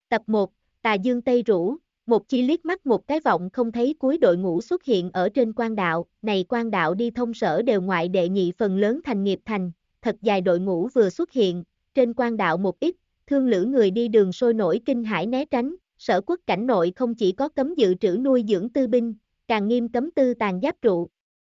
Tập 1, Tà Dương Tây Rũ, một chi liếc mắt một cái vọng không thấy cuối đội ngũ xuất hiện ở trên quan đạo, này quan đạo đi thông sở đều ngoại đệ nhị phần lớn thành nghiệp thành, thật dài đội ngũ vừa xuất hiện, trên quan đạo một ít, thương lữ người đi đường sôi nổi kinh hãi né tránh, sở quốc cảnh nội không chỉ có cấm dự trữ nuôi dưỡng tư binh, càng nghiêm cấm tư tàn giáp trụ.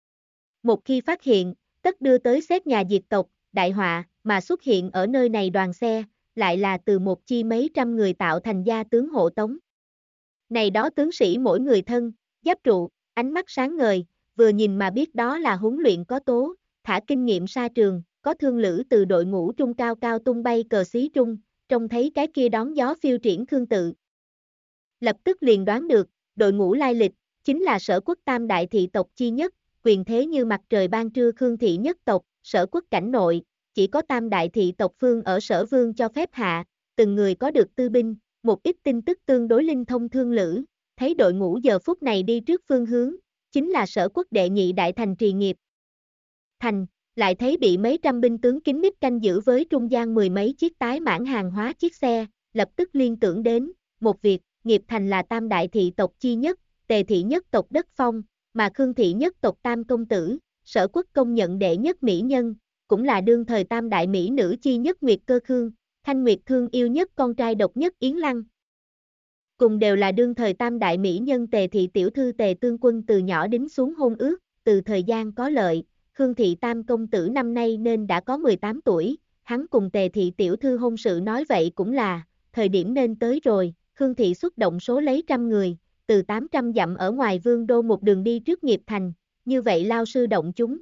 Một khi phát hiện, tất đưa tới xét nhà diệt tộc, đại họa, mà xuất hiện ở nơi này đoàn xe, lại là từ một chi mấy trăm người tạo thành gia tướng hộ tống. Này đó tướng sĩ mỗi người thân, giáp trụ, ánh mắt sáng ngời, vừa nhìn mà biết đó là huấn luyện có tố, thả kinh nghiệm xa trường, có thương lữ từ đội ngũ trung cao cao tung bay cờ xí trung, trông thấy cái kia đón gió phiêu triển khương tự. Lập tức liền đoán được, đội ngũ lai lịch, chính là sở quốc tam đại thị tộc chi nhất, quyền thế như mặt trời ban trưa Khương thị nhất tộc, sở quốc cảnh nội, chỉ có tam đại thị tộc phương ở sở vương cho phép hạ, từng người có được tư binh, một ít tin tức tương đối linh thông thương lữ, thấy đội ngũ giờ phút này đi trước phương hướng, chính là sở quốc đệ nhị đại thành Trì Nghiệp. Thành, lại thấy bị mấy trăm binh tướng kín mít canh giữ với trung gian mười mấy chiếc tái mãn hàng hóa chiếc xe, lập tức liên tưởng đến, một việc, Nghiệp Thành là tam đại thị tộc chi nhất, Tề thị nhất tộc đất phong, mà Khương thị nhất tộc tam công tử, sở quốc công nhận đệ nhất mỹ nhân, cũng là đương thời tam đại mỹ nữ chi nhất Nguyệt Cơ Khương, Thanh Nguyệt thương yêu nhất con trai độc nhất Yến Lăng. Cùng đều là đương thời tam đại mỹ nhân Tề thị tiểu thư Tề Tương Quân từ nhỏ đính xuống hôn ước, từ thời gian có lợi, Khương thị tam công tử năm nay nên đã có 18 tuổi, hắn cùng Tề thị tiểu thư hôn sự nói vậy cũng là, thời điểm nên tới rồi, Khương thị xuất động số lấy trăm người, từ 800 dặm ở ngoài vương đô một đường đi trước Nghiệp Thành, như vậy lao sư động chúng.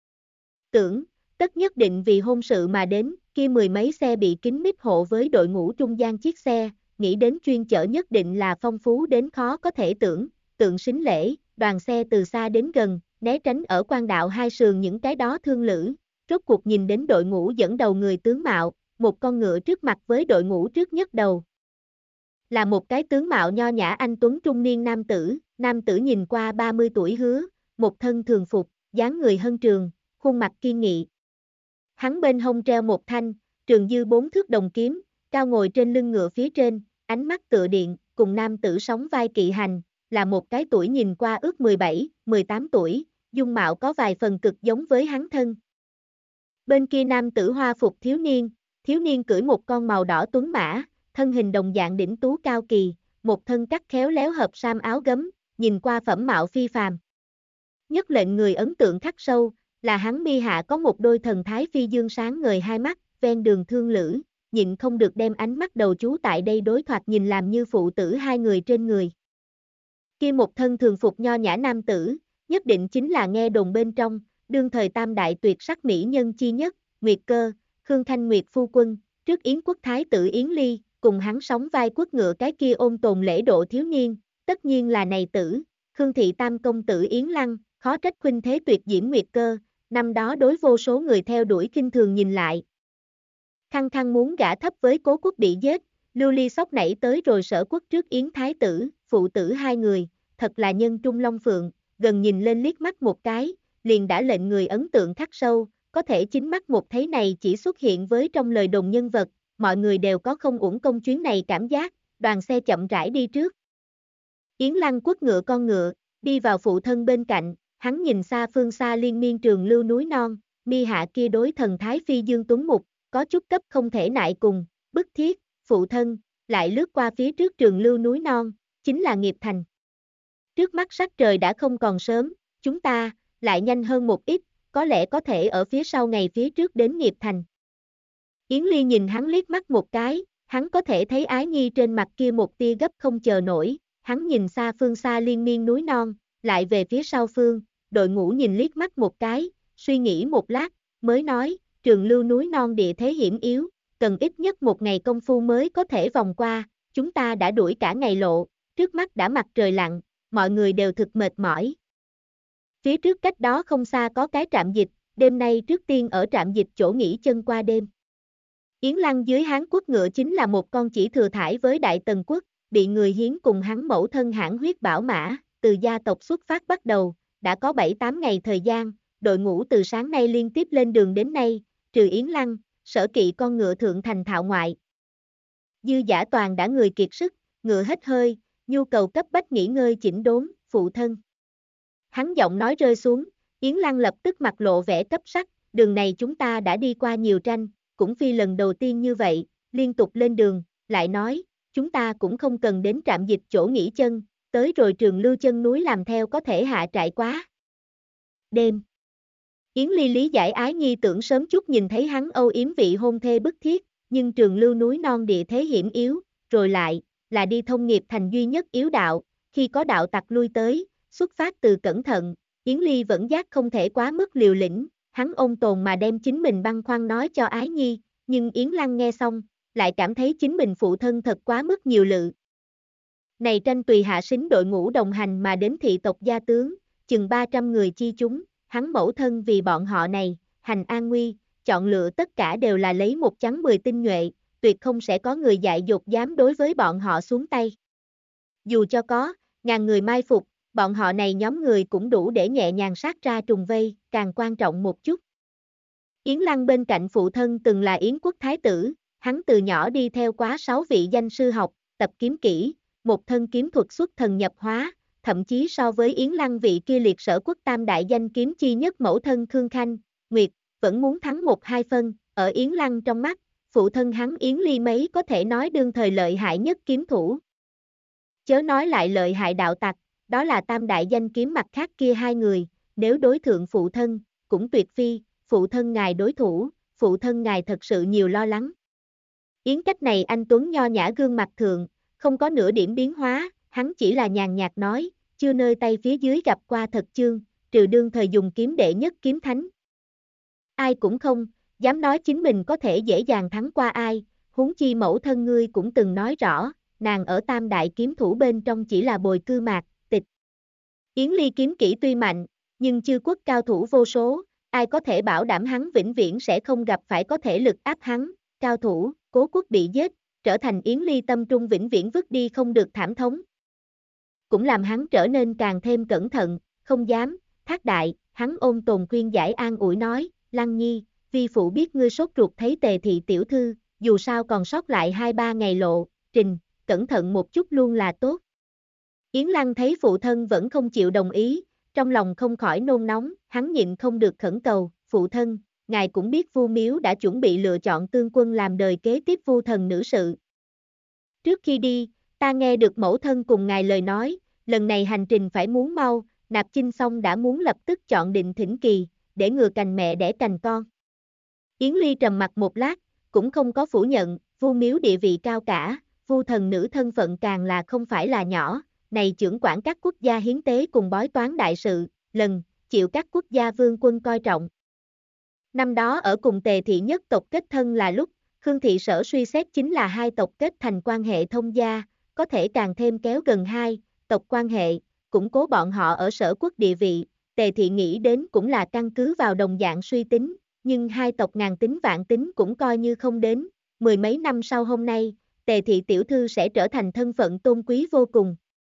Tưởng, tất nhất định vì hôn sự mà đến, kia mười mấy xe bị kín mít hộ với đội ngũ trung gian chiếc xe, nghĩ đến chuyên chở nhất định là phong phú đến khó có thể tưởng, tượng sính lễ, đoàn xe từ xa đến gần, né tránh ở quan đạo hai sườn những cái đó thương lữ, rốt cuộc nhìn đến đội ngũ dẫn đầu người tướng mạo, một con ngựa trước mặt với đội ngũ trước nhất đầu. Là một cái tướng mạo nho nhã anh tuấn trung niên nam tử nhìn qua 30 tuổi hứa, một thân thường phục, dáng người hân trường, khuôn mặt kiên nghị. Hắn bên hông treo một thanh, trường dư 4 thước đồng kiếm, cao ngồi trên lưng ngựa phía trên, ánh mắt tựa điện, cùng nam tử sóng vai kỵ hành, là một cái tuổi nhìn qua ước 17, 18 tuổi, dung mạo có vài phần cực giống với hắn thân. Bên kia nam tử hoa phục thiếu niên cưỡi một con màu đỏ tuấn mã, thân hình đồng dạng đỉnh tú cao kỳ, một thân cắt khéo léo hợp sam áo gấm, nhìn qua phẩm mạo phi phàm. Nhất lệnh người ấn tượng khắc sâu, là hắn mi hạ có một đôi thần thái phi dương sáng ngời hai mắt, ven đường thương lữ, nhịn không được đem ánh mắt đầu chú tại đây đối thoạt nhìn làm như phụ tử hai người trên người. Kia một thân thường phục nho nhã nam tử, nhất định chính là nghe đồn bên trong, đương thời tam đại tuyệt sắc mỹ nhân chi nhất, Nguyệt Cơ, Khương Thanh Nguyệt phu quân, trước Yến quốc thái tử Yến Ly, cùng hắn sóng vai quất ngựa cái kia ôn tồn lễ độ thiếu niên, tất nhiên là này tử, Khương thị tam công tử Yến Lăng, khó trách khuynh thế tuyệt diễm Nguyệt Cơ, năm đó đối vô số người theo đuổi kinh thường nhìn lại. Khăng khăng muốn gả thấp với Cố quốc bị giết, lưu ly sốc nảy tới rồi sở quốc trước Yến thái tử, phụ tử hai người, thật là nhân trung long phượng, gần nhìn lên liếc mắt một cái, liền đã lệnh người ấn tượng khắc sâu, có thể chính mắt một thấy này chỉ xuất hiện với trong lời đồn nhân vật, mọi người đều có không uổng công chuyến này cảm giác, đoàn xe chậm rãi đi trước. Yến Lăng quất ngựa con ngựa, đi vào phụ thân bên cạnh, hắn nhìn xa phương xa liên miên trường lưu núi non, mi hạ kia đối thần thái phi dương tuấn mục, có chút cấp không thể nại cùng, bức thiết, phụ thân, lại lướt qua phía trước trường lưu núi non, chính là Nghiệp Thành. Trước mắt sắc trời đã không còn sớm, chúng ta, lại nhanh hơn một ít, có lẽ có thể ở phía sau ngày phía trước đến Nghiệp Thành. Yến Ly nhìn hắn liếc mắt một cái, hắn có thể thấy ái nhi trên mặt kia một tia gấp không chờ nổi, hắn nhìn xa phương xa liên miên núi non, lại về phía sau phương, đội ngũ nhìn liếc mắt một cái, suy nghĩ một lát, mới nói, trường lưu núi non địa thế hiểm yếu, cần ít nhất một ngày công phu mới có thể vòng qua, chúng ta đã đuổi cả ngày lộ, trước mắt đã mặt trời lặn, mọi người đều thực mệt mỏi. Phía trước cách đó không xa có cái trạm dịch, đêm nay trước tiên ở trạm dịch chỗ nghỉ chân qua đêm. Yến Lăng dưới Hán quốc ngựa chính là một con chỉ thừa thải với Đại Tần quốc, bị người hiến cùng hắn mẫu thân hãn huyết bảo mã, từ gia tộc xuất phát bắt đầu, đã có 7-8 ngày thời gian, đội ngũ từ sáng nay liên tiếp lên đường đến nay, trừ Yến Lăng, sở kỵ con ngựa thượng thành thạo ngoại. Dư Dã toàn đã người kiệt sức, ngựa hết hơi, nhu cầu cấp bách nghỉ ngơi chỉnh đốn, phụ thân. Hắn giọng nói rơi xuống, Yến Lăng lập tức mặt lộ vẻ cấp sắc, đường này chúng ta đã đi qua nhiều tranh, cũng phi lần đầu tiên như vậy, liên tục lên đường, lại nói, chúng ta cũng không cần đến trạm dịch chỗ nghỉ chân, tới rồi Trường Lưu chân núi làm theo có thể hạ trại quá. Đêm. Yến Ly lý giải Ái Nhi tưởng sớm chút nhìn thấy hắn âu yếm vị hôn thê bức thiết, nhưng Trường Lưu núi non địa thế hiểm yếu, rồi lại, là đi thông nghiệp thành duy nhất yếu đạo, khi có đạo tặc lui tới, xuất phát từ cẩn thận, Yến Ly vẫn giác không thể quá mức liều lĩnh, hắn ôn tồn mà đem chính mình băn khoăn nói cho Ái Nhi, nhưng Yến Lăng nghe xong, lại cảm thấy chính mình phụ thân thật quá mức nhiều lự. Này tranh tùy hạ sính đội ngũ đồng hành mà đến thị tộc gia tướng, chừng 300 người chi chúng, hắn mẫu thân vì bọn họ này, hành an nguy, chọn lựa tất cả đều là lấy một trắng 10 tinh nhuệ, tuyệt không sẽ có người dại dột dám đối với bọn họ xuống tay. Dù cho có, ngàn người mai phục, bọn họ này nhóm người cũng đủ để nhẹ nhàng sát ra trùng vây, càng quan trọng một chút. Yến Lăng bên cạnh phụ thân từng là Yến quốc thái tử, hắn từ nhỏ đi theo quá 6 vị danh sư học, tập kiếm kỹ, một thân kiếm thuật xuất thần nhập hóa, thậm chí so với Yến Lăng vị kia liệt sở quốc tam đại danh kiếm chi nhất mẫu thân Khương Khanh, Nguyệt, vẫn muốn thắng 1-2 phân, ở Yến Lăng trong mắt, phụ thân hắn Yến Ly mấy có thể nói đương thời lợi hại nhất kiếm thủ. Chớ nói lại lợi hại đạo tặc, đó là tam đại danh kiếm mặt khác kia hai người, nếu đối thượng phụ thân, cũng tuyệt phi, phụ thân ngài đối thủ, phụ thân ngài thật sự nhiều lo lắng. Yến cách này anh Tuấn nho nhã gương mặt thượng, không có nửa điểm biến hóa, hắn chỉ là nhàn nhạt nói, chưa nơi tay phía dưới gặp qua thật chương, trừ đương thời dùng kiếm đệ nhất kiếm thánh. Ai cũng không, dám nói chính mình có thể dễ dàng thắng qua ai, huống chi mẫu thân ngươi cũng từng nói rõ, nàng ở tam đại kiếm thủ bên trong chỉ là bồi cư mạc, tịch. Yến Ly kiếm kỹ tuy mạnh, nhưng chư quốc cao thủ vô số, ai có thể bảo đảm hắn vĩnh viễn sẽ không gặp phải có thể lực áp hắn, cao thủ, Cố Quốc bị giết, trở thành Yến Ly tâm trung vĩnh viễn vứt đi không được thảm thống. Cũng làm hắn trở nên càng thêm cẩn thận, không dám, thác đại, hắn ôn tồn khuyên giải an ủi nói, Lăng Nhi, vi phụ biết ngươi sốt ruột thấy Tề thị tiểu thư, dù sao còn sót lại 2-3 ngày lộ, trình, cẩn thận một chút luôn là tốt. Yến Lăng thấy phụ thân vẫn không chịu đồng ý, trong lòng không khỏi nôn nóng, hắn nhịn không được khẩn cầu, phụ thân, ngài cũng biết Vu Miếu đã chuẩn bị lựa chọn tương quân làm đời kế tiếp Vu thần nữ sự. Trước khi đi, ta nghe được mẫu thân cùng ngài lời nói, lần này hành trình phải muốn mau, Nạp Chinh xong đã muốn lập tức chọn định thỉnh kỳ, để ngừa cành mẹ đẻ cành con. Yến Ly trầm mặt một lát, cũng không có phủ nhận, Vu Miếu địa vị cao cả, Vu thần nữ thân phận càng là không phải là nhỏ, này trưởng quản các quốc gia hiến tế cùng bói toán đại sự, chịu các quốc gia vương quân coi trọng. Năm đó ở cùng Tề thị nhất tộc kết thân là lúc, Khương thị sở suy xét chính là hai tộc kết thành quan hệ thông gia, có thể càng thêm kéo gần hai tộc quan hệ, củng cố bọn họ ở sở quốc địa vị, Tề thị nghĩ đến cũng là căn cứ vào đồng dạng suy tính, nhưng hai tộc ngàn tính vạn tính cũng coi như không đến, 10 mấy năm sau hôm nay, Tề thị tiểu thư sẽ trở thành thân phận tôn quý vô cùng.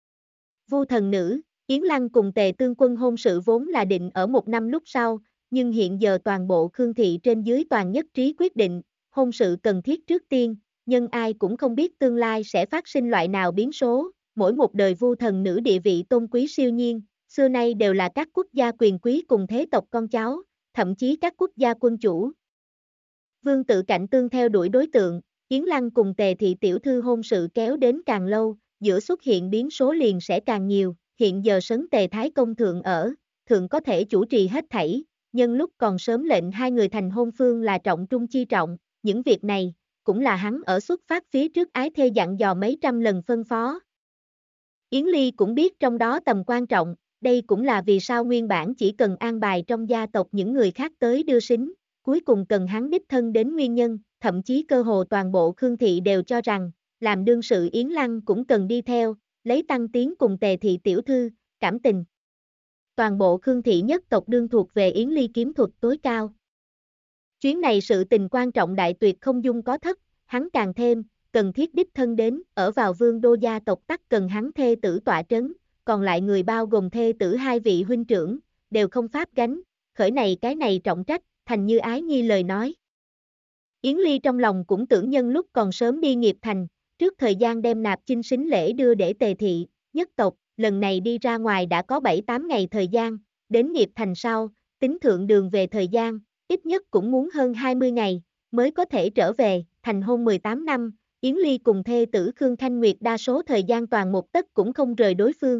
Vu thần nữ, Yến Lăng cùng Tề Tương Quân hôn sự vốn là định ở 1 năm lúc sau, nhưng hiện giờ toàn bộ Khương thị trên dưới toàn nhất trí quyết định, hôn sự cần thiết trước tiên, nhưng ai cũng không biết tương lai sẽ phát sinh loại nào biến số, mỗi một đời Vu thần nữ địa vị tôn quý siêu nhiên, xưa nay đều là các quốc gia quyền quý cùng thế tộc con cháu, thậm chí các quốc gia quân chủ. Vương tự cạnh tương theo đuổi đối tượng, Yến Lăng cùng Tề thị tiểu thư hôn sự kéo đến càng lâu, giữa xuất hiện biến số liền sẽ càng nhiều, hiện giờ sấn Tề Thái Công thượng ở, thượng có thể chủ trì hết thảy, nhân lúc còn sớm lệnh hai người thành hôn phương là trọng trung chi trọng, những việc này, cũng là hắn ở xuất phát phía trước ái thê dặn dò mấy trăm lần phân phó. Yến Ly cũng biết trong đó tầm quan trọng, đây cũng là vì sao nguyên bản chỉ cần an bài trong gia tộc những người khác tới đưa sính, cuối cùng cần hắn đích thân đến nguyên nhân, thậm chí cơ hồ toàn bộ Khương thị đều cho rằng, làm đương sự Yến Lăng cũng cần đi theo, lấy tăng tiến cùng Tề thị tiểu thư, cảm tình. Toàn bộ Khương thị nhất tộc đương thuộc về Yến Ly kiếm thuật tối cao. Chuyến này sự tình quan trọng đại tuyệt không dung có thất, hắn càng thêm, cần thiết đích thân đến, ở vào vương đô gia tộc tắc cần hắn thê tử tọa trấn, còn lại người bao gồm thê tử hai vị huynh trưởng, đều không pháp gánh, khởi này cái này trọng trách, thành như Ái Nhi lời nói. Yến Ly trong lòng cũng tưởng nhân lúc còn sớm đi nghiệp thành, trước thời gian đem nạp chinh sính lễ đưa để Tề thị, nhất tộc, lần này đi ra ngoài đã có 7-8 ngày thời gian, đến nghiệp thành sau, tính thượng đường về thời gian, ít nhất cũng muốn hơn 20 ngày, mới có thể trở về, thành hôn 18 năm, Yến Ly cùng thê tử Khương Thanh Nguyệt đa số thời gian toàn một tấc cũng không rời đối phương.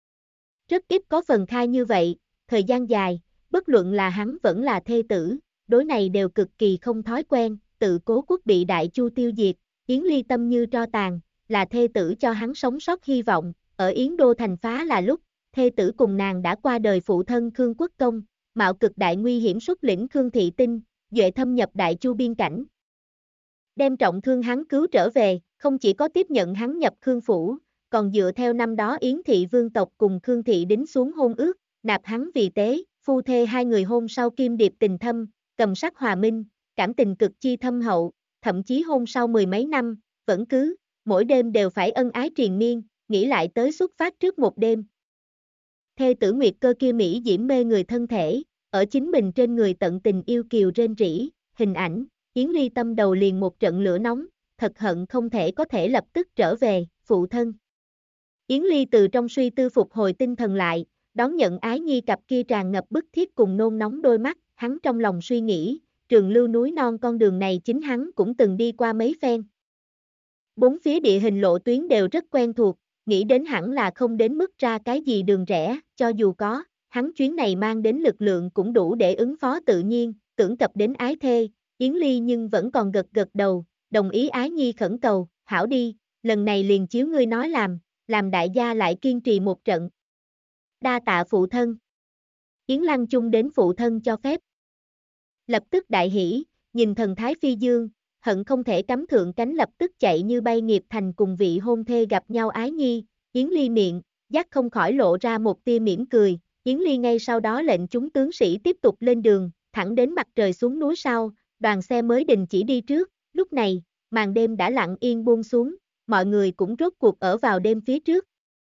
Rất ít có phần khai như vậy, thời gian dài, bất luận là hắn vẫn là thê tử, đối này đều cực kỳ không thói quen, tự Cố Quốc bị Đại Chu tiêu diệt, Yến Ly tâm như tro tàn, là thê tử cho hắn sống sót hy vọng, ở Yến Đô thành phá là lúc, thê tử cùng nàng đã qua đời phụ thân Khương Quốc Công, mạo cực đại nguy hiểm xuất lĩnh Khương Thị Tinh, duệ thâm nhập Đại Chu biên cảnh. Đem trọng thương hắn cứu trở về, không chỉ có tiếp nhận hắn nhập Khương Phủ, còn dựa theo năm đó Yến Thị vương tộc cùng Khương Thị đính xuống hôn ước, nạp hắn vì tế, phu thê hai người hôn sau kim điệp tình thâm, cầm sắc hòa minh, cảm tình cực chi thâm hậu, thậm chí hôn sau 10 mấy năm, vẫn cứ, mỗi đêm đều phải ân ái triền miên, nghĩ lại tới xuất phát trước một đêm. Thê tử Nguyệt Cơ kia Mỹ diễm mê người thân thể, ở chính mình trên người tận tình yêu kiều rên rỉ, hình ảnh, Yến Ly tâm đầu liền một trận lửa nóng, thật hận không thể có thể lập tức trở về, phụ thân. Yến Ly từ trong suy tư phục hồi tinh thần lại, đón nhận Ái Nhi cặp kia tràn ngập bức thiết cùng nôn nóng đôi mắt, hắn trong lòng suy nghĩ, Trường Lưu núi non con đường này chính hắn cũng từng đi qua mấy phen. Bốn phía địa hình lộ tuyến đều rất quen thuộc, nghĩ đến hẳn là không đến mức ra cái gì đường rẽ, cho dù có, hắn chuyến này mang đến lực lượng cũng đủ để ứng phó tự nhiên, tưởng cập đến ái thê, Yến Ly nhưng vẫn còn gật gật đầu, đồng ý Ái Nhi khẩn cầu, hảo đi, lần này liền chiếu ngươi nói làm đại gia lại kiên trì một trận. Đa tạ phụ thân. Yến Lăng chung đến phụ thân cho phép. Lập tức đại hỉ, nhìn thần thái phi dương, hận không thể cắm thượng cánh lập tức chạy như bay nghiệp thành cùng vị hôn thê gặp nhau Ái Nhi, Yến Ly miệng, dắt không khỏi lộ ra một tia mỉm cười, Yến Ly ngay sau đó lệnh chúng tướng sĩ tiếp tục lên đường, thẳng đến mặt trời xuống núi sau, đoàn xe mới đình chỉ đi trước, lúc này, màn đêm đã lặng yên buông xuống, mọi người cũng rốt cuộc ở vào đêm phía trước.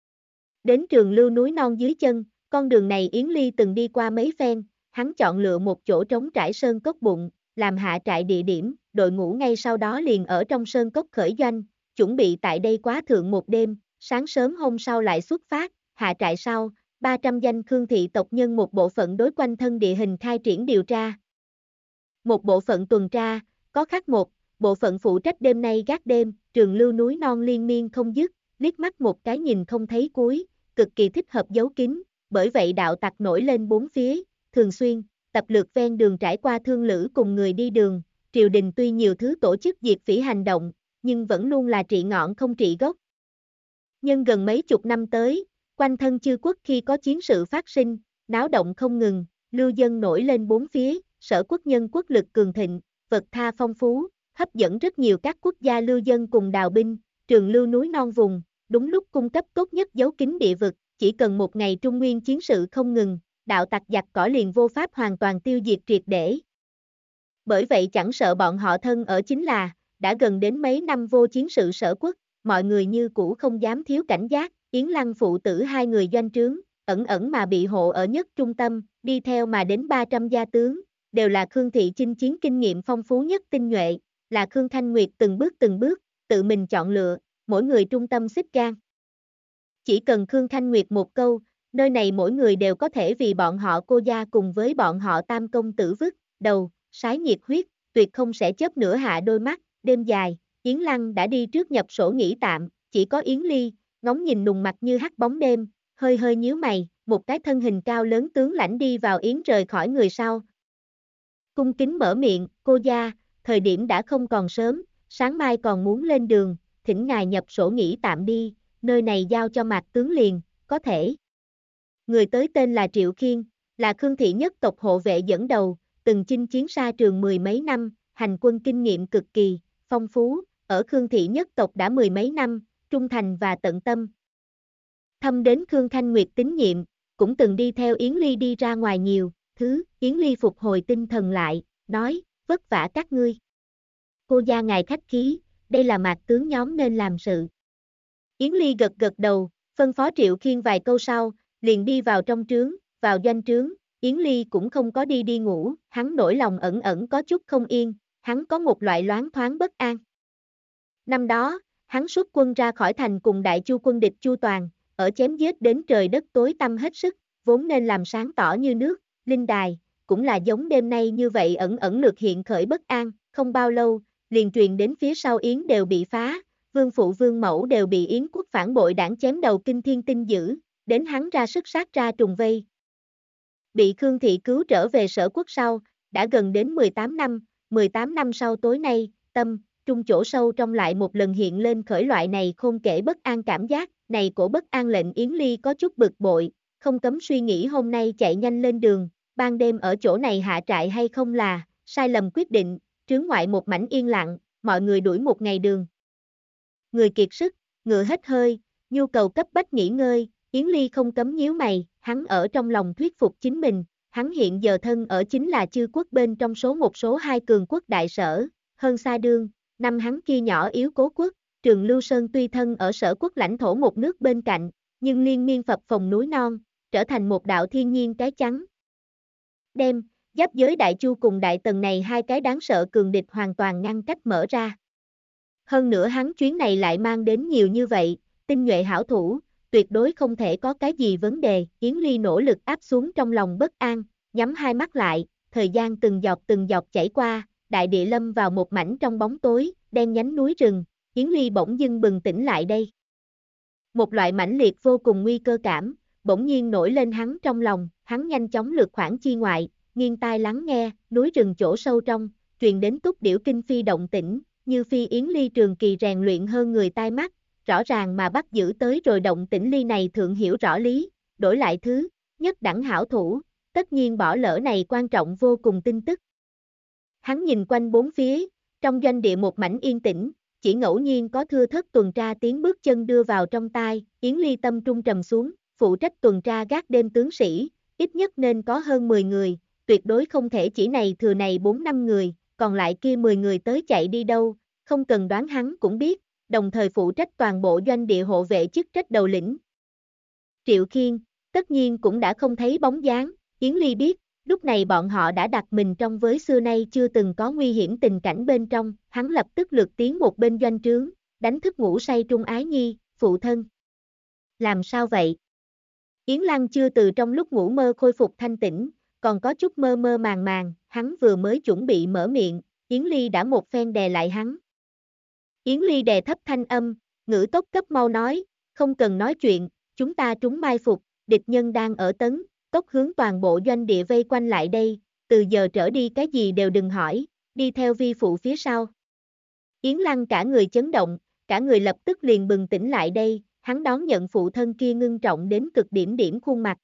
Đến Trường Lưu núi non dưới chân, con đường này Yến Ly từng đi qua mấy phen, hắn chọn lựa một chỗ trống trải sơn cốc bụng, làm hạ trại địa điểm, đội ngũ ngay sau đó liền ở trong sơn cốc khởi doanh, chuẩn bị tại đây quá thượng một đêm, sáng sớm hôm sau lại xuất phát, hạ trại sau, 300 danh Khương thị tộc nhân một bộ phận đối quanh thân địa hình khai triển điều tra. Một bộ phận tuần tra, có khác một, bộ phận phụ trách đêm nay gác đêm, Trường Lưu núi non liên miên không dứt, liếc mắt một cái nhìn không thấy cuối, cực kỳ thích hợp giấu kín, bởi vậy đạo tặc nổi lên bốn phía, thường xuyên, tập lược ven đường trải qua thương lữ cùng người đi đường, triều đình tuy nhiều thứ tổ chức diệt phỉ hành động, nhưng vẫn luôn là trị ngọn không trị gốc. Nhưng gần mấy chục năm tới, quanh thân chư quốc khi có chiến sự phát sinh, náo động không ngừng, lưu dân nổi lên bốn phía, Sở quốc nhân quốc lực cường thịnh, vật tha phong phú, hấp dẫn rất nhiều các quốc gia lưu dân cùng đào binh, Trường Lưu núi non vùng, đúng lúc cung cấp tốt nhất giấu kín địa vực, chỉ cần một ngày Trung Nguyên chiến sự không ngừng, đạo tặc giặc cỏ liền vô pháp hoàn toàn tiêu diệt triệt để. Bởi vậy chẳng sợ bọn họ thân ở chính là, đã gần đến mấy năm vô chiến sự Sở quốc, mọi người như cũ không dám thiếu cảnh giác, Yến Lăng phụ tử hai người doanh trướng, ẩn ẩn mà bị hộ ở nhất trung tâm, đi theo mà đến 300 gia tướng, đều là Khương thị chinh chiến kinh nghiệm phong phú nhất tinh nhuệ, là Khương Thanh Nguyệt từng bước, tự mình chọn lựa, mỗi người trung tâm xích gan. Chỉ cần Khương Thanh Nguyệt một câu, nơi này mỗi người đều có thể vì bọn họ cô gia cùng với bọn họ tam công tử vứt, đầu, sái nhiệt huyết, tuyệt không sẽ chớp nửa hạ đôi mắt, đêm dài, Yến Lăng đã đi trước nhập sổ nghỉ tạm, chỉ có Yến Ly, ngóng nhìn nùng mặt như hắc bóng đêm, hơi hơi nhíu mày, một cái thân hình cao lớn tướng lãnh đi vào Yến rời khỏi người sau. Cung kính mở miệng, cô gia, thời điểm đã không còn sớm, sáng mai còn muốn lên đường, thỉnh ngài nhập sổ nghỉ tạm đi, nơi này giao cho Mạc tướng liền, có thể. Người tới tên là Triệu Khiên, là Khương thị nhất tộc hộ vệ dẫn đầu, từng chinh chiến xa trường 10 mấy năm, hành quân kinh nghiệm cực kỳ, phong phú, ở Khương thị nhất tộc đã 10 mấy năm, trung thành và tận tâm. Thâm đến Khương Thanh Nguyệt tín nhiệm, cũng từng đi theo Yến Ly đi ra ngoài nhiều, Yến Ly phục hồi tinh thần lại, nói, vất vả các ngươi. Cô gia ngài khách khí, đây là Mạc tướng nhóm nên làm sự. Yến Ly gật gật đầu, phân phó Triệu Khiên vài câu sau, liền đi vào trong trướng, vào doanh trướng, Yến Ly cũng không có đi ngủ, hắn nỗi lòng ẩn ẩn có chút không yên, hắn có một loại loáng thoáng bất an. Năm đó, hắn xuất quân ra khỏi thành cùng đại chu quân địch chu toàn, ở chém giết đến trời đất tối tăm hết sức, vốn nên làm sáng tỏ như nước, linh đài, cũng là giống đêm nay như vậy ẩn ẩn lược hiện khởi bất an, không bao lâu, liền truyền đến phía sau Yến đều bị phá, vương phụ vương mẫu đều bị Yến quốc phản bội đảng chém đầu kinh thiên tinh dữ, đến hắn ra sức sát ra trùng vây. Bị Khương Thị cứu trở về Sở Quốc sau, đã gần đến 18 năm sau tối nay, tâm, trung chỗ sâu trong lại một lần hiện lên khởi loại này khôn kể bất an cảm giác, này cổ bất an lệnh Yến Ly có chút bực bội, không cấm suy nghĩ hôm nay chạy nhanh lên đường, ban đêm ở chỗ này hạ trại hay không là, sai lầm quyết định, trướng ngoại một mảnh yên lặng, mọi người đuổi một ngày đường. Người kiệt sức, ngựa hết hơi, nhu cầu cấp bách nghỉ ngơi, Yến Ly không cấm nhíu mày, hắn ở trong lòng thuyết phục chính mình, hắn hiện giờ thân ở chính là chư quốc bên trong một số hai cường quốc đại sở, hơn xa đương, năm hắn kia nhỏ yếu cố quốc, Trường Lưu Sơn tuy thân ở Sở Quốc lãnh thổ một nước bên cạnh, nhưng liên miên phập phồng núi non, trở thành một đạo thiên nhiên cái chắn. Đem, giáp giới Đại Chu cùng Đại Tần này hai cái đáng sợ cường địch hoàn toàn ngăn cách mở ra. Hơn nữa hắn chuyến này lại mang đến nhiều như vậy, tinh nhuệ hảo thủ, tuyệt đối không thể có cái gì vấn đề, Yến Ly nỗ lực áp xuống trong lòng bất an, nhắm hai mắt lại, thời gian từng giọt chảy qua, đại địa lâm vào một mảnh trong bóng tối, đen nhánh núi rừng, Yến Ly bỗng dưng bừng tỉnh lại đây. Một loại mãnh liệt vô cùng nguy cơ cảm, bỗng nhiên nổi lên hắn trong lòng, hắn nhanh chóng lược khoảng chi ngoại, nghiêng tai lắng nghe, núi rừng chỗ sâu trong, truyền đến túc điểu kinh phi động tĩnh, như phi Yến Ly trường kỳ rèn luyện hơn người tai mắt, rõ ràng mà bắt giữ tới rồi động tĩnh Ly này thượng hiểu rõ lý, đổi lại thứ, nhất đẳng hảo thủ, tất nhiên bỏ lỡ này quan trọng vô cùng tin tức. Hắn nhìn quanh bốn phía, trong doanh địa một mảnh yên tĩnh, chỉ ngẫu nhiên có thưa thớt tuần tra tiếng bước chân đưa vào trong tai, Yến Ly tâm trung trầm xuống, phụ trách tuần tra gác đêm tướng sĩ, ít nhất nên có hơn 10 người, tuyệt đối không thể chỉ này thừa này 4-5 người, còn lại kia 10 người tới chạy đi đâu, không cần đoán hắn cũng biết, đồng thời phụ trách toàn bộ doanh địa hộ vệ chức trách đầu lĩnh. Triệu Khiên, tất nhiên cũng đã không thấy bóng dáng, Yến Ly biết, lúc này bọn họ đã đặt mình trong với xưa nay chưa từng có nguy hiểm tình cảnh bên trong, hắn lập tức lược tiến một bên doanh trướng, đánh thức ngủ say Trung Ái Nhi, phụ thân. Làm sao vậy? Yến Lăng chưa từ trong lúc ngủ mơ khôi phục thanh tĩnh, còn có chút mơ mơ màng, hắn vừa mới chuẩn bị mở miệng, Yến Ly đã một phen đè lại hắn. Yến Ly đè thấp thanh âm, ngữ tốc cấp mau nói, không cần nói chuyện, chúng ta trúng mai phục, địch nhân đang ở tấn, tốc hướng toàn bộ doanh địa vây quanh lại đây, từ giờ trở đi cái gì đều đừng hỏi, đi theo vi phụ phía sau. Yến Lăng cả người chấn động, cả người lập tức liền bừng tỉnh lại đây, hắn đón nhận phụ thân kia ngưng trọng đến cực điểm khuôn mặt.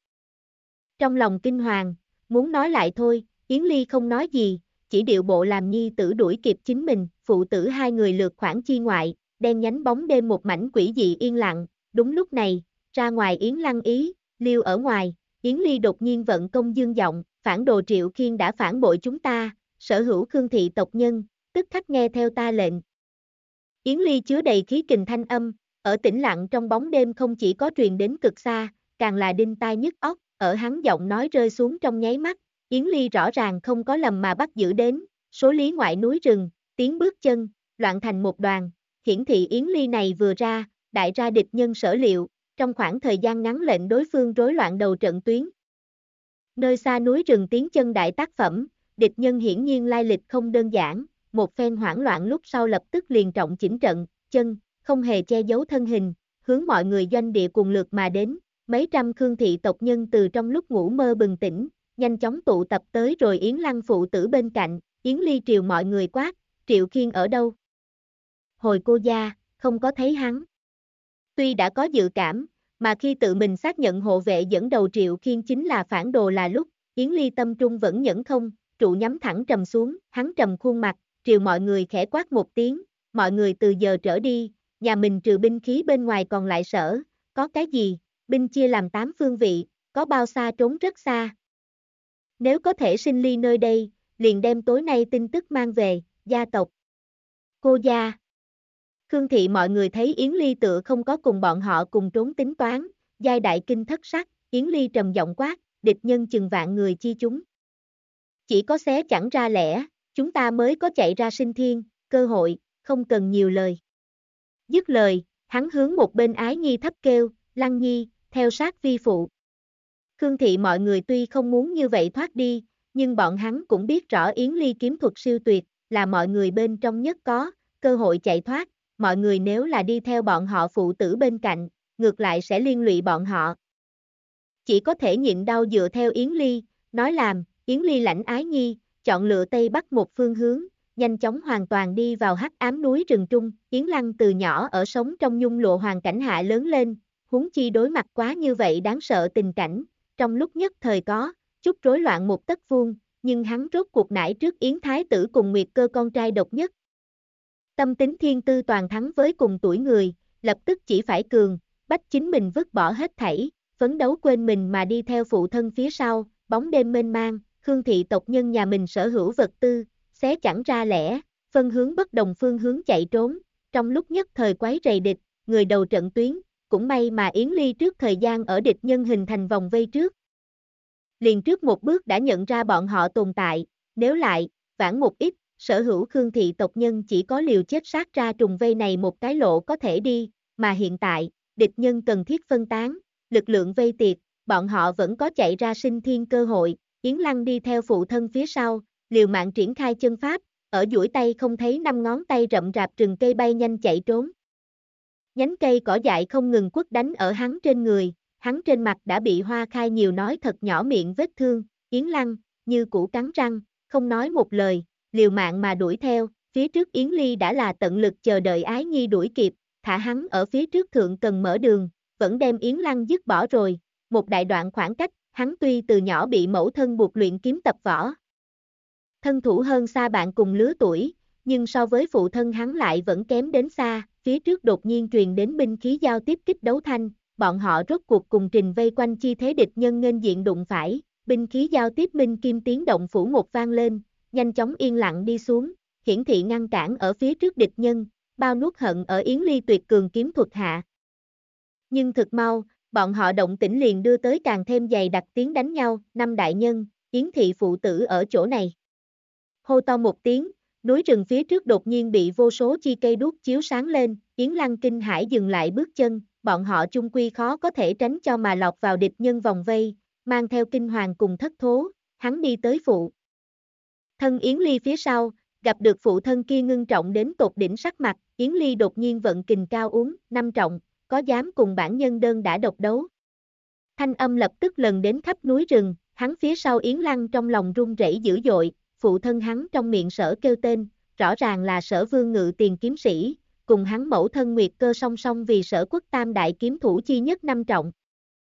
Trong lòng kinh hoàng, muốn nói lại thôi, Yến Ly không nói gì, chỉ điệu bộ làm nhi tử đuổi kịp chính mình, phụ tử hai người lượt khoảng chi ngoại, đen nhánh bóng đêm một mảnh quỷ dị yên lặng, đúng lúc này, ra ngoài Yến Lăng ý, liêu ở ngoài, Yến Ly đột nhiên vận công dương giọng, phản đồ Triệu Khiên đã phản bội chúng ta, sở hữu Khương thị tộc nhân, tức khắc nghe theo ta lệnh. Yến Ly chứa đầy khí kình thanh âm, ở tĩnh lặng trong bóng đêm không chỉ có truyền đến cực xa, càng là đinh tai nhức óc, ở hắn giọng nói rơi xuống trong nháy mắt, Yến Ly rõ ràng không có lầm mà bắt giữ đến, số lý ngoại núi rừng, tiếng bước chân, loạn thành một đoàn, hiển thị Yến Ly này vừa ra, đại ra địch nhân sở liệu, trong khoảng thời gian ngắn lệnh đối phương rối loạn đầu trận tuyến. Nơi xa núi rừng tiếng chân đại tác phẩm, địch nhân hiển nhiên lai lịch không đơn giản, một phen hoảng loạn lúc sau lập tức liền trọng chỉnh trận, chân, không hề che giấu thân hình, hướng mọi người doanh địa cùng lượt mà đến, mấy trăm Khương thị tộc nhân từ trong lúc ngủ mơ bừng tỉnh, nhanh chóng tụ tập tới rồi Yến Lăng phụ tử bên cạnh, Yến Ly triều mọi người quát, Triệu Khiên ở đâu? Hồi cô gia, không có thấy hắn. Tuy đã có dự cảm, mà khi tự mình xác nhận hộ vệ dẫn đầu Triệu Khiên chính là phản đồ là lúc, Yến Ly tâm trung vẫn nhẫn không, trụ nhắm thẳng trầm xuống, hắn trầm khuôn mặt, triều mọi người khẽ quát một tiếng, mọi người từ giờ trở đi, nhà mình trừ binh khí bên ngoài còn lại sở, có cái gì, binh chia làm 8 phương vị, có bao xa trốn rất xa. Nếu có thể sinh ly nơi đây, liền đem tối nay tin tức mang về, gia tộc. Cô gia. Khương thị mọi người thấy Yến Ly tựa không có cùng bọn họ cùng trốn tính toán, giai đại kinh thất sắc, Yến Ly trầm giọng quát, địch nhân chừng vạn người chi chúng. Chỉ có xé chẳng ra lẽ, chúng ta mới có chạy ra sinh thiên, cơ hội, không cần nhiều lời. Dứt lời, hắn hướng một bên Ái Nhi thấp kêu, Lăng Nhi, theo sát vi phụ. Khương thị mọi người tuy không muốn như vậy thoát đi, nhưng bọn hắn cũng biết rõ Yến Ly kiếm thuật siêu tuyệt, là mọi người bên trong nhất có cơ hội chạy thoát, mọi người nếu là đi theo bọn họ phụ tử bên cạnh, ngược lại sẽ liên lụy bọn họ. Chỉ có thể nhịn đau dựa theo Yến Ly, nói làm, Yến Ly lãnh Ái Nhi, chọn lựa Tây Bắc một phương hướng, nhanh chóng hoàn toàn đi vào hắc ám núi rừng trung, Yến Lăng từ nhỏ ở sống trong nhung lụa hoàn cảnh hạ lớn lên, huống chi đối mặt quá như vậy đáng sợ tình cảnh, trong lúc nhất thời có chút rối loạn một tấc vuông, nhưng hắn rốt cuộc nải trước Yến Thái tử cùng Nguyệt Cơ con trai độc nhất. Tâm tính thiên tư toàn thắng với cùng tuổi người, lập tức chỉ phải cường, bách chính mình vứt bỏ hết thảy, phấn đấu quên mình mà đi theo phụ thân phía sau, bóng đêm mênh mang, Khương thị tộc nhân nhà mình sở hữu vật tư, xé chẳng ra lẻ, phân hướng bất đồng phương hướng chạy trốn, trong lúc nhất thời quấy rầy địch, người đầu trận tuyến, cũng may mà Yến Ly trước thời gian ở địch nhân hình thành vòng vây trước. Liền trước một bước đã nhận ra bọn họ tồn tại, nếu lại, vãn một ít, sở hữu Khương thị tộc nhân chỉ có liều chết sát ra trùng vây này một cái lộ có thể đi, mà hiện tại, địch nhân cần thiết phân tán, lực lượng vây tiệt, bọn họ vẫn có chạy ra sinh thiên cơ hội, Yến Lăng đi theo phụ thân phía sau, liều mạng triển khai chân pháp, ở duỗi tay không thấy 5 ngón tay rậm rạp rừng cây bay nhanh chạy trốn. Nhánh cây cỏ dại không ngừng quất đánh ở hắn trên người, hắn trên mặt đã bị hoa khai nhiều nói thật nhỏ miệng vết thương, Yến Lăng, như củ cắn răng, không nói một lời, liều mạng mà đuổi theo, phía trước Yến Ly đã là tận lực chờ đợi Ái Nhi đuổi kịp, thả hắn ở phía trước thượng cần mở đường, vẫn đem Yến Lăng dứt bỏ rồi, một đại đoạn khoảng cách, hắn tuy từ nhỏ bị mẫu thân buộc luyện kiếm tập võ. Thân thủ hơn xa bạn cùng lứa tuổi, nhưng so với phụ thân hắn lại vẫn kém đến xa, phía trước đột nhiên truyền đến binh khí giao tiếp kích đấu thanh, bọn họ rốt cuộc cùng trình vây quanh chi thế địch nhân nghênh diện đụng phải, binh khí giao tiếp minh kim tiếng động phủ một vang lên, nhanh chóng yên lặng đi xuống, hiển thị ngăn cản ở phía trước địch nhân, bao nuốt hận ở Yến Ly tuyệt cường kiếm thuật hạ. Nhưng thực mau, bọn họ động tĩnh liền đưa tới càng thêm dày đặc tiếng đánh nhau, 5 đại nhân, Yến thị phụ tử ở chỗ này. Hô to một tiếng, núi rừng phía trước đột nhiên bị vô số chi cây đuốc chiếu sáng lên, Yến Lăng kinh hãi dừng lại bước chân, bọn họ chung quy khó có thể tránh cho mà lọt vào địch nhân vòng vây, mang theo kinh hoàng cùng thất thố, hắn đi tới phụ thân Yến Ly phía sau, gặp được phụ thân kia ngưng trọng đến tột đỉnh sắc mặt, Yến Ly đột nhiên vận kình cao uống, 5 trọng, có dám cùng bản nhân đơn đã độc đấu. Thanh âm lập tức lần đến khắp núi rừng, hắn phía sau Yến Lăng trong lòng run rẩy dữ dội, phụ thân hắn trong miệng Sở kêu tên, rõ ràng là Sở Vương Ngự Tiền kiếm sĩ, cùng hắn mẫu thân Nguyệt Cơ song song vì Sở Quốc tam đại kiếm thủ chi nhất 5 trọng.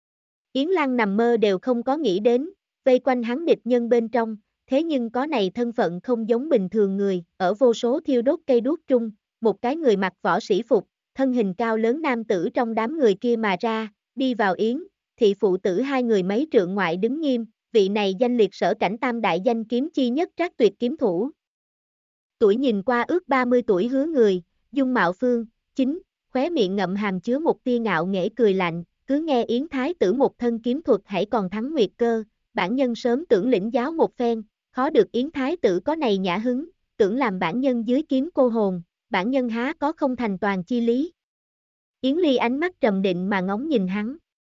Yến Lăng nằm mơ đều không có nghĩ đến, vây quanh hắn địch nhân bên trong, thế nhưng có này thân phận không giống bình thường người, ở vô số thiêu đốt cây đuốc trung, một cái người mặc võ sĩ phục, thân hình cao lớn nam tử trong đám người kia mà ra, đi vào Yến, thị phụ tử hai người mấy trượng ngoại đứng nghiêm, vị này danh liệt Sở cảnh tam đại danh kiếm chi nhất trác tuyệt kiếm thủ. Tuổi nhìn qua ước 30 tuổi hứa người, dung mạo phương, chính, khóe miệng ngậm hàm chứa một tia ngạo nghễ cười lạnh, cứ nghe Yến Thái tử một thân kiếm thuật hãy còn thắng Nguyệt Cơ, bản nhân sớm tưởng lĩnh giáo một phen, khó được Yến Thái tử có này nhã hứng, tưởng làm bản nhân dưới kiếm cô hồn, bản nhân há có không thành toàn chi lý. Yến Ly ánh mắt trầm định mà ngóng nhìn hắn.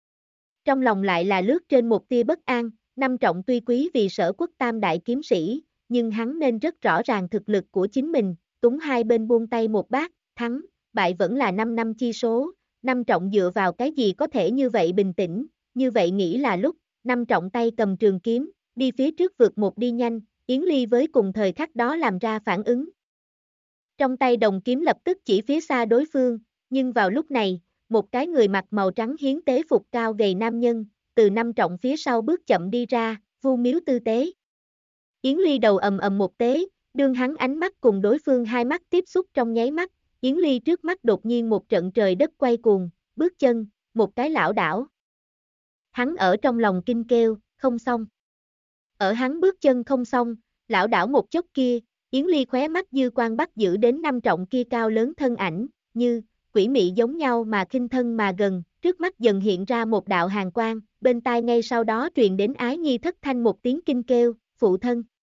Trong lòng lại là lướt trên một tia bất an, 5 trọng tuy quý vì Sở Quốc tam đại kiếm sĩ, nhưng hắn nên rất rõ ràng thực lực của chính mình, túng hai bên buông tay một bát, thắng, bại vẫn là 5 năm chi số, 5 trọng dựa vào cái gì có thể như vậy bình tĩnh, như vậy nghĩ là lúc, 5 trọng tay cầm trường kiếm, đi phía trước vượt một đi nhanh, Yến Ly với cùng thời khắc đó làm ra phản ứng. Trong tay đồng kiếm lập tức chỉ phía xa đối phương, nhưng vào lúc này, một cái người mặc màu trắng hiến tế phục cao gầy nam nhân, từ 5 trọng phía sau bước chậm đi ra, vu miếu tư tế. Yến Ly đầu ầm ầm một tế, đương hắn ánh mắt cùng đối phương hai mắt tiếp xúc trong nháy mắt, Yến Ly trước mắt đột nhiên một trận trời đất quay cuồng, bước chân, một cái lảo đảo. Hắn ở trong lòng kinh kêu, không xong. Ở hắn bước chân không xong, lảo đảo một chốc kia, Yến Ly khóe mắt dư quan bắt giữ đến 5 trọng kia cao lớn thân ảnh, như quỷ mị giống nhau mà khinh thân mà gần, trước mắt dần hiện ra một đạo hàn quang, bên tai ngay sau đó truyền đến Ái Nhi thất thanh một tiếng kinh kêu, phụ thân.